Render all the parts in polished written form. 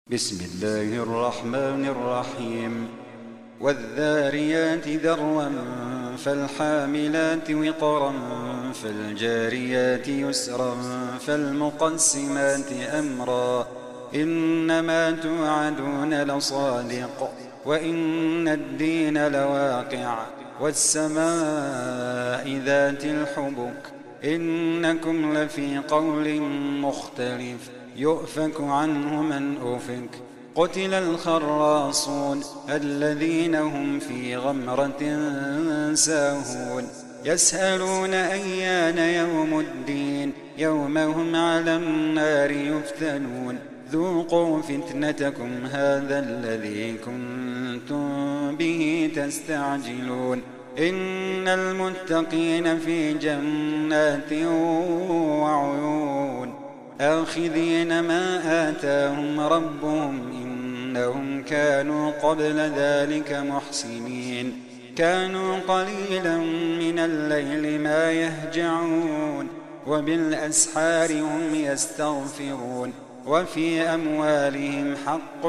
بسم الله الرحمن الرحيم والذاريات ذروا فالحاملات وقرا فالجاريات يسرا فالمقسمات أمرا إنما توعدون لصادق وإن الدين لواقع والسماء ذات الحبك إنكم لفي قول مختلف يؤفك عنه من أفك قتل الخراصون الذين هم في غمرة ساهون يسألون أيان يوم الدين يوم هم على النار يفتنون ذوقوا فتنتكم هذا الذي كنتم به تستعجلون إن المتقين في جنات وعيون آخذين ما آتاهم ربهم إنهم كانوا قبل ذلك محسنين كانوا قليلا من الليل ما يهجعون وبالأسحار هم يستغفرون وفي أموالهم حق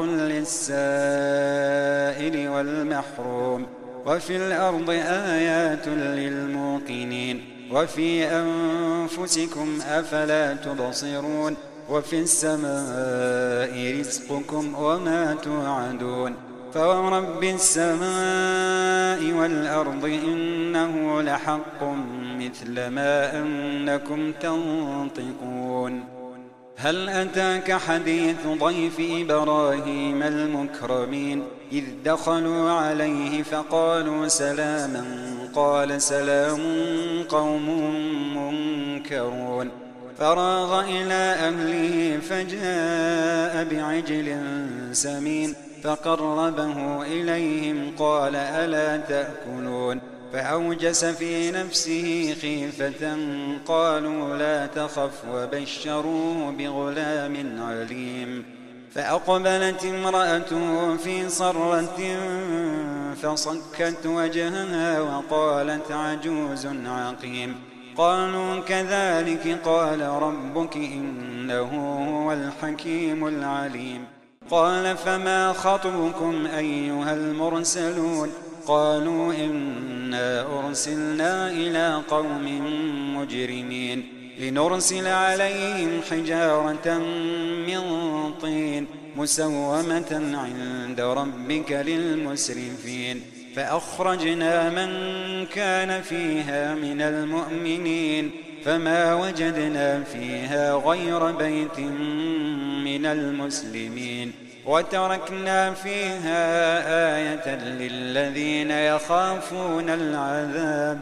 للسائل والمحروم وفي الأرض آيات للموقنين وفي أنفسكم أفلا تبصرون وفي السماء رزقكم وما توعدون فورب السماء والأرض إنه لحق مثل ما أنكم تنطقون هل أتاك حديث ضيف إبراهيم المكرمين إذ دخلوا عليه فقالوا سلاما قال سلام قوم منكرون فراغ إلى أهله فجاء بعجل سمين فقربه إليهم قال ألا تأكلون فأوجس في نفسه خيفة قالوا لا تخف وبشروه بغلام عليم فأقبلت امرأته في صرة فصكت وجهها وقالت عجوز عقيم قالوا كذلك قال ربك إنه هو الحكيم العليم قال فما خطبكم أيها المرسلون قالوا إنا أرسلنا إلى قوم مجرمين لنرسل عليهم حجارة من طين مسومة عند ربك للمسرفين فأخرجنا من كان فيها من المؤمنين فما وجدنا فيها غير بيت من المسلمين وتركنا فيها آية للذين يخافون العذاب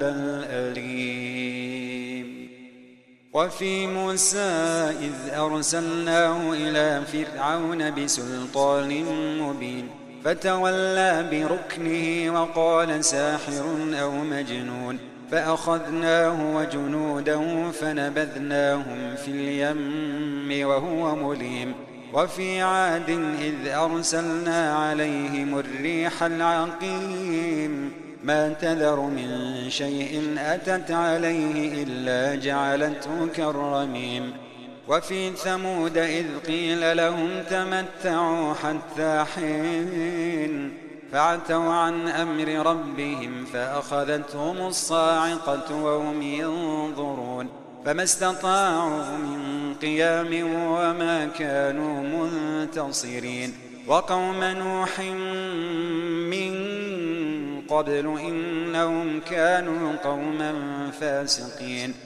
الأليم وفي موسى إذ أرسلناه إلى فرعون بسلطان مبين فتولى بركنه وقال ساحر أو مجنون فأخذناه وجنوده فنبذناهم في اليم وهو مليم وفي عاد إذ أرسلنا عليهم الريح العقيم ما تذر من شيء أتت عليه إلا جعلته كالرميم وفي ثمود إذ قيل لهم تمتعوا حتى حين فعتوا عن أمر ربهم فأخذتهم الصاعقة وهم ينظرون فما استطاعوا من قيام وما كانوا منتصرين وقوم نوح من قبل إنهم كانوا قوما فاسقين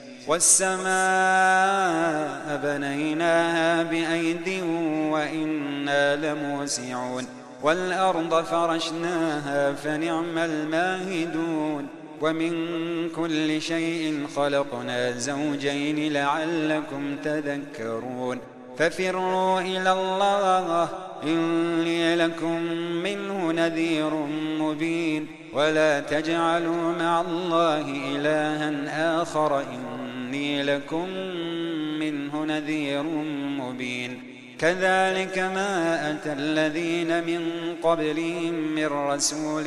والسماء بنيناها بأيد وإنا لموسعون والأرض فرشناها فنعم الماهدون ومن كل شيء خلقنا زوجين لعلكم تذكرون ففروا إلى الله إني لكم منه نذير مبين ولا تجعلوا مع الله إلها آخر إني لكم منه نذير مبين كذلك ما أتى الذين من قبلهم من رسول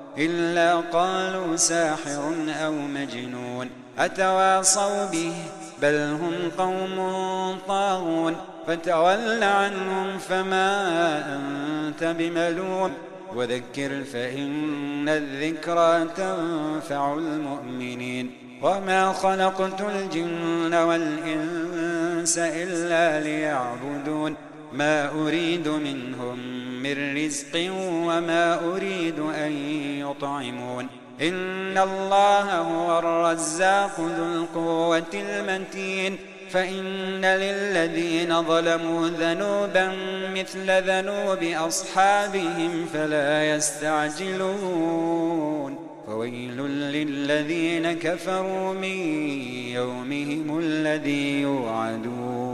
إلا قالوا ساحر أو مجنون أتواصوا به بل هم قوم طاغون فتول عنهم فما أنت بملوم وذكر فإن الذكرى تنفع المؤمنين وما خلقت الجن والإنس إلا ليعبدون ما أريد منهم من رزق وما أريد أن يطعمون إن الله هو الرزاق ذو القوة المتين فإن للذين ظلموا ذنوبا مثل ذنوب أصحابهم فلا يستعجلون فويل للذين كفروا من يومهم الذي يوعدون